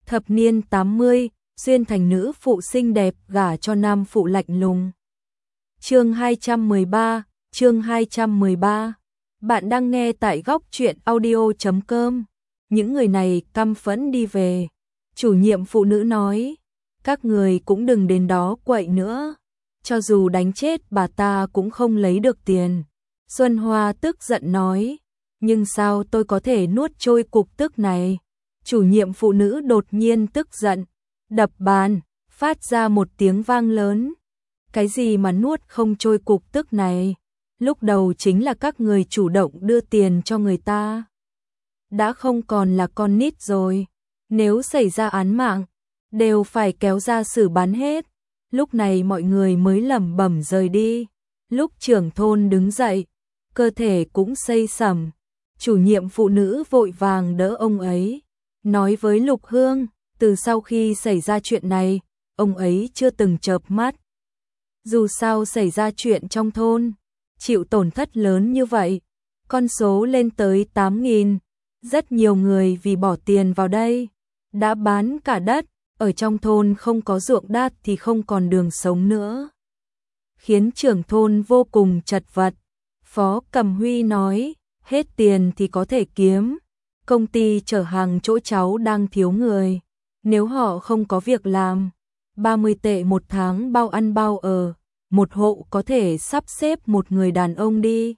Thập niên 80, xuyên thành nữ phụ xinh đẹp gả cho nam phụ lạnh lùng. Chương 213, chương 213. Bạn đang nghe tại góc truyện audio.com. Những người này căm phẫn đi về. Chủ nhiệm phụ nữ nói, các người cũng đừng đến đó quậy nữa. Cho dù đánh chết bà ta cũng không lấy được tiền. Xuân Hoa tức giận nói, nhưng sao tôi có thể nuốt trôi cục tức này? Chủ nhiệm phụ nữ đột nhiên tức giận, đập bàn, phát ra một tiếng vang lớn. Cái gì mà nuốt không trôi cục tức này? Lúc đầu chính là các người chủ động đưa tiền cho người ta. Đã không còn là con nít rồi. Nếu xảy ra án mạng, đều phải kéo ra xử bán hết. Lúc này mọi người mới lẩm bẩm rời đi. Lúc trưởng thôn đứng dậy, cơ thể cũng xây sẩm. Chủ nhiệm phụ nữ vội vàng đỡ ông ấy, nói với Lục Hương, từ sau khi xảy ra chuyện này, ông ấy chưa từng chợp mắt. Dù sao xảy ra chuyện trong thôn, chịu tổn thất lớn như vậy, con số lên tới 8.000, rất nhiều người vì bỏ tiền vào đây, đã bán cả đất, ở trong thôn không có ruộng đất thì không còn đường sống nữa. Khiến trưởng thôn vô cùng chật vật. Phó Cầm Huy nói, hết tiền thì có thể kiếm. Công ty chở hàng chỗ cháu đang thiếu người. Nếu họ không có việc làm, 30 tệ một tháng bao ăn bao ở, một hộ có thể sắp xếp một người đàn ông đi.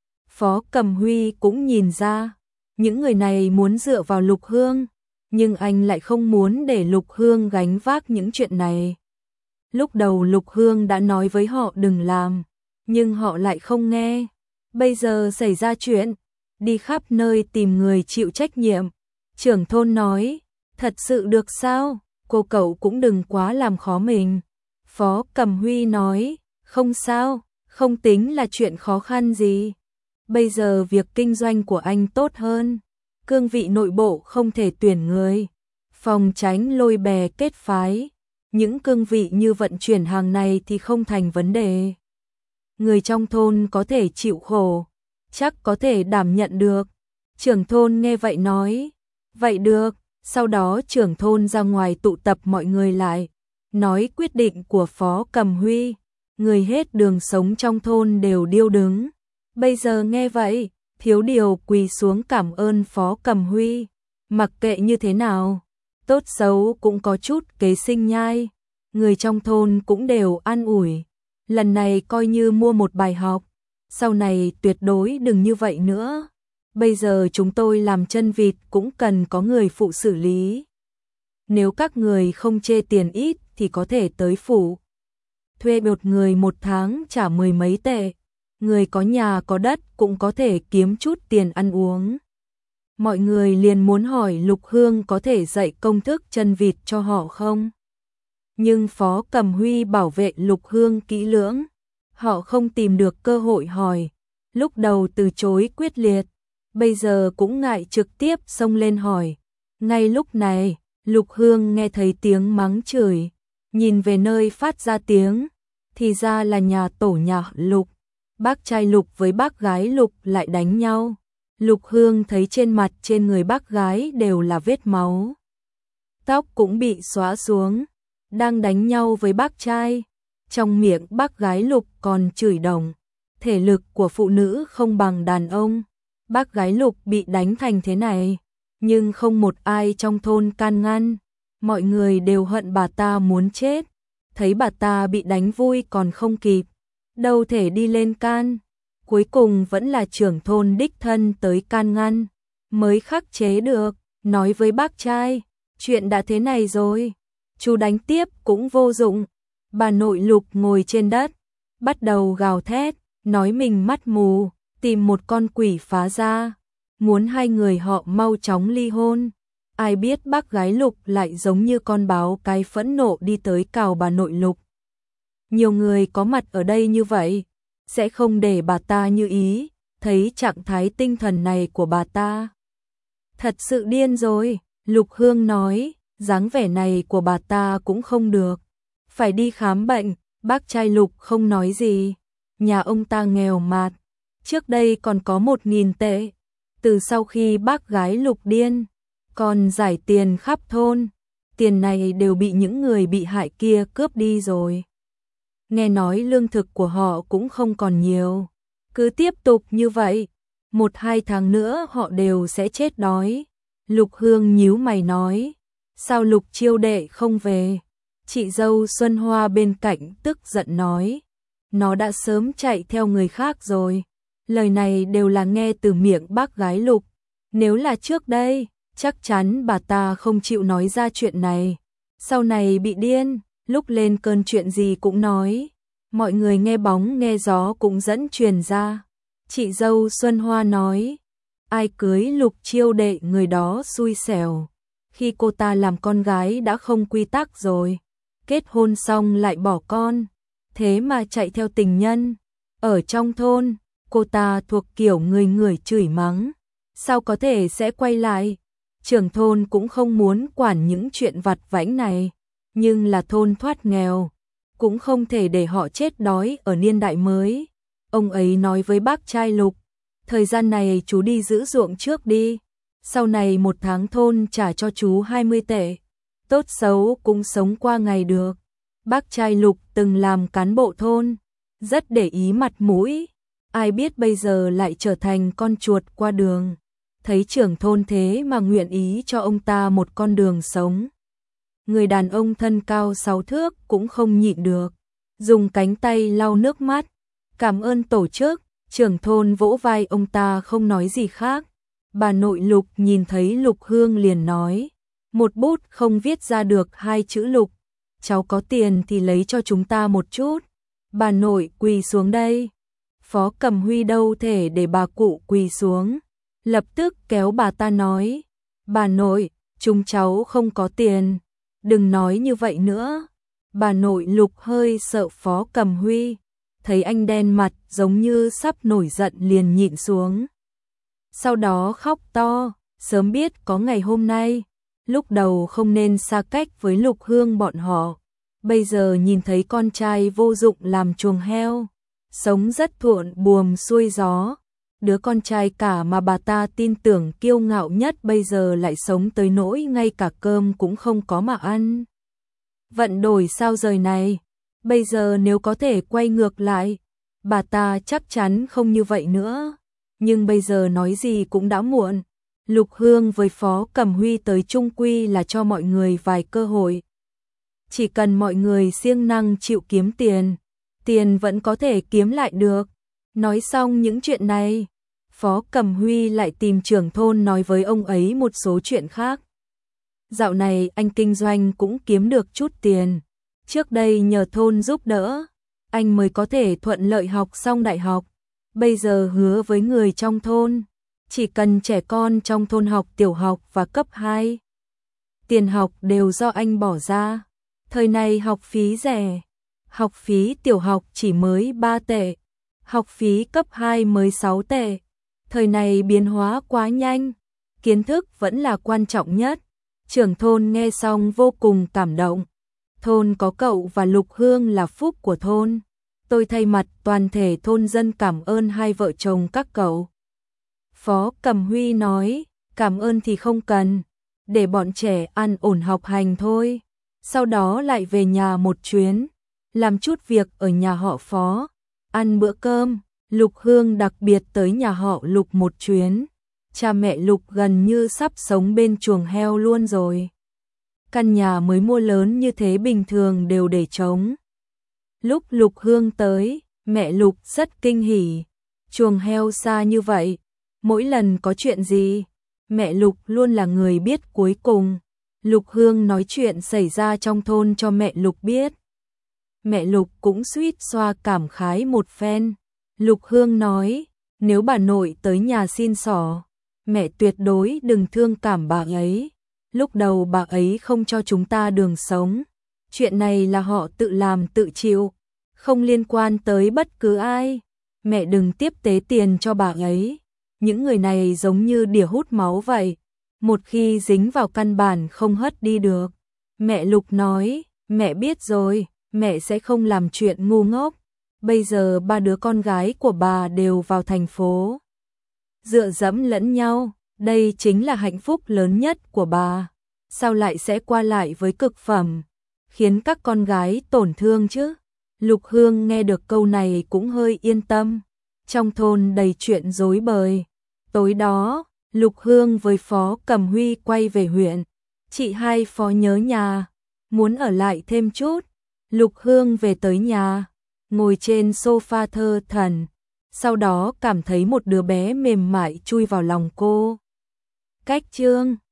Phó Cầm Huy cũng nhìn ra, những người này muốn dựa vào Lục Hương, nhưng anh lại không muốn để Lục Hương gánh vác những chuyện này. Lúc đầu Lục Hương đã nói với họ đừng làm, nhưng họ lại không nghe. Bây giờ xảy ra chuyện, đi khắp nơi tìm người chịu trách nhiệm. Trưởng thôn nói, thật sự được sao? Cô cậu cũng đừng quá làm khó mình. Phó Cầm Huy nói, không sao, không tính là chuyện khó khăn gì. Bây giờ việc kinh doanh của anh tốt hơn. Cương vị nội bộ không thể tuyển người. Phòng tránh lôi bè kết phái. Những cương vị như vận chuyển hàng này thì không thành vấn đề. Người trong thôn có thể chịu khổ, chắc có thể đảm nhận được. Trưởng thôn nghe vậy nói, vậy được. Sau đó trưởng thôn ra ngoài tụ tập mọi người lại, nói quyết định của Phó Cầm Huy. Người hết đường sống trong thôn đều điêu đứng. Bây giờ nghe vậy, thiếu điều quỳ xuống cảm ơn Phó Cầm Huy. Mặc kệ như thế nào, tốt xấu cũng có chút kế sinh nhai. Người trong thôn cũng đều an ủi. Lần này coi như mua một bài học. Sau này tuyệt đối đừng như vậy nữa. Bây giờ chúng tôi làm chân vịt cũng cần có người phụ xử lý. Nếu các người không chê tiền ít thì có thể tới phủ. Thuê một người một tháng trả 10 mấy tệ. Người có nhà có đất cũng có thể kiếm chút tiền ăn uống. Mọi người liền muốn hỏi Lục Hương có thể dạy công thức chân vịt cho họ không? Nhưng Phó Cầm Huy bảo vệ Lục Hương kỹ lưỡng. Họ không tìm được cơ hội hỏi. Lúc đầu từ chối quyết liệt. Bây giờ cũng ngại trực tiếp xông lên hỏi. Ngay lúc này, Lục Hương nghe thấy tiếng mắng chửi. Nhìn về nơi phát ra tiếng. Thì ra là nhà tổ nhà Lục. Bác trai Lục với bác gái Lục lại đánh nhau. Lục Hương thấy trên mặt trên người bác gái đều là vết máu. Tóc cũng bị xóa xuống. Đang đánh nhau với bác trai. Trong miệng bác gái Lục còn chửi đồng. Thể lực của phụ nữ không bằng đàn ông. Bác gái Lục bị đánh thành thế này. Nhưng không một ai trong thôn can ngăn. Mọi người đều hận bà ta muốn chết. Thấy bà ta bị đánh vui còn không kịp. Đâu thể đi lên can. Cuối cùng vẫn là trưởng thôn đích thân tới can ngăn. Mới khắc chế được. Nói với bác trai. Chuyện đã thế này rồi. Chú đánh tiếp cũng vô dụng. Bà nội Lục ngồi trên đất. Bắt đầu gào thét. Nói mình mắt mù. Tìm một con quỷ phá ra. Muốn hai người họ mau chóng ly hôn. Ai biết bác gái Lục lại giống như con báo cái phẫn nộ đi tới cào bà nội Lục. Nhiều người có mặt ở đây như vậy. Sẽ không để bà ta như ý. Thấy trạng thái tinh thần này của bà ta. Thật sự điên rồi. Lục Hương nói. Dáng vẻ này của bà ta cũng không được. Phải đi khám bệnh. Bác trai Lục không nói gì. Nhà ông ta nghèo mạt. Trước đây còn có 1.000 tệ. Từ sau khi bác gái Lục điên, còn giải tiền khắp thôn. tiền này đều bị những người bị hại kia cướp đi rồi. Nghe nói lương thực của họ cũng không còn nhiều. Cứ tiếp tục như vậy, 1-2 tháng nữa họ đều sẽ chết đói. Lục Hương nhíu mày nói, sao Lục Chiêu đệ không về? Chị dâu Xuân Hoa bên cạnh tức giận nói, nó đã sớm chạy theo người khác rồi. Lời này đều là nghe từ miệng bác gái Lục. Nếu là trước đây, chắc chắn bà ta không chịu nói ra chuyện này. Sau này bị điên, lúc lên cơn chuyện gì cũng nói. Mọi người nghe bóng nghe gió cũng dẫn truyền ra. Chị dâu Xuân Hoa nói, ai cưới Lục Chiêu đệ người đó xui xẻo. Khi cô ta làm con gái đã không quy tắc rồi. Kết hôn xong lại bỏ con. Thế mà chạy theo tình nhân. Ở trong thôn, cô ta thuộc kiểu người người chửi mắng. Sao có thể sẽ quay lại? Trưởng thôn cũng không muốn quản những chuyện vặt vãnh này. Nhưng là thôn thoát nghèo. Cũng không thể để họ chết đói ở niên đại mới. Ông ấy nói với bác trai Lục, thời gian này chú đi giữ ruộng trước đi. Sau này 1 tháng thôn trả cho chú 20 tệ. Tốt xấu cũng sống qua ngày được. Bác trai Lục từng làm cán bộ thôn, rất để ý mặt mũi. Ai biết bây giờ lại trở thành con chuột qua đường. Thấy trưởng thôn thế mà nguyện ý cho ông ta một con đường sống. Người đàn ông thân cao 6 thước cũng không nhịn được. Dùng cánh tay lau nước mắt. Cảm ơn tổ chức. Trưởng thôn vỗ vai ông ta không nói gì khác. Bà nội Lục nhìn thấy Lục Hương liền nói. Một bút không viết ra được 2 chữ Lục. Cháu có tiền thì lấy cho chúng ta một chút. Bà nội quỳ xuống đây. Phó Cẩm Huy đâu thể để bà cụ quỳ xuống. Lập tức kéo bà ta nói. Bà nội, chúng cháu không có tiền. Đừng nói như vậy nữa. Bà nội Lục hơi sợ Phó Cẩm Huy. Thấy anh đen mặt giống như sắp nổi giận liền nhịn xuống. Sau đó khóc to, sớm biết có ngày hôm nay. Lúc đầu không nên xa cách với Lục Hương bọn họ. Bây giờ nhìn thấy con trai vô dụng làm chuồng heo. Sống rất thuận buồm xuôi gió. Đứa con trai cả mà bà ta tin tưởng kiêu ngạo nhất bây giờ lại sống tới nỗi ngay cả cơm cũng không có mà ăn. Vận đổi sao rời này. Bây giờ nếu có thể quay ngược lại, bà ta chắc chắn không như vậy nữa. Nhưng bây giờ nói gì cũng đã muộn. Lục Hương với Phó Cẩm Huy tới chung quy là cho mọi người vài cơ hội. Chỉ cần mọi người siêng năng chịu kiếm tiền, tiền vẫn có thể kiếm lại được. Nói xong những chuyện này, Phó Cẩm Huy lại tìm trưởng thôn nói với ông ấy một số chuyện khác. Dạo này anh kinh doanh cũng kiếm được chút tiền. Trước đây nhờ thôn giúp đỡ, anh mới có thể thuận lợi học xong đại học. Bây giờ hứa với người trong thôn, chỉ cần trẻ con trong thôn học tiểu học và cấp 2. Tiền học đều do anh bỏ ra. Thời này học phí rẻ. Học phí tiểu học chỉ mới 3 tệ. Học phí cấp 2 mới 6 tệ. Thời này biến hóa quá nhanh. Kiến thức vẫn là quan trọng nhất. Trưởng thôn nghe xong vô cùng cảm động. Thôn có cậu và Lục Hương là phúc của thôn. Tôi thay mặt toàn thể thôn dân cảm ơn hai vợ chồng các cậu. Phó Cẩm Huy nói, cảm ơn thì không cần. Để bọn trẻ ăn ổn học hành thôi. Sau đó lại về nhà một chuyến. Làm chút việc ở nhà họ Phó. Ăn bữa cơm. Lục Hương đặc biệt tới nhà họ Lục một chuyến. Cha mẹ Lục gần như sắp sống bên chuồng heo luôn rồi. Căn nhà mới mua lớn như thế bình thường đều để trống. Lúc Lục Hương tới, mẹ Lục rất kinh hỉ. Chuồng heo xa như vậy, mỗi lần có chuyện gì, mẹ Lục luôn là người biết cuối cùng. Lục Hương nói chuyện xảy ra trong thôn cho mẹ Lục biết. Mẹ Lục cũng suýt xoa cảm khái một phen. Lục Hương nói, nếu bà nội tới nhà xin xỏ, mẹ tuyệt đối đừng thương cảm bà ấy. Lúc đầu bà ấy không cho chúng ta đường sống. Chuyện này là họ tự làm tự chịu, không liên quan tới bất cứ ai. Mẹ đừng tiếp tế tiền cho bà ấy. Những người này giống như đỉa hút máu vậy. Một khi dính vào căn bản không hất đi được. Mẹ Lục nói, mẹ biết rồi, mẹ sẽ không làm chuyện ngu ngốc. Bây giờ 3 đứa con gái của bà đều vào thành phố. Dựa dẫm lẫn nhau, đây chính là hạnh phúc lớn nhất của bà. sao lại sẽ qua lại với cực phẩm, khiến các con gái tổn thương chứ? Lục Hương nghe được câu này cũng hơi yên tâm. Trong thôn đầy chuyện rối bời. Tối đó, Lục Hương với Phó Cẩm Huy quay về huyện. Chị hai Phó nhớ nhà, muốn ở lại thêm chút. Lục Hương về tới nhà, ngồi trên sofa thơ thẩn, sau đó cảm thấy một đứa bé mềm mại chui vào lòng cô. Cách chương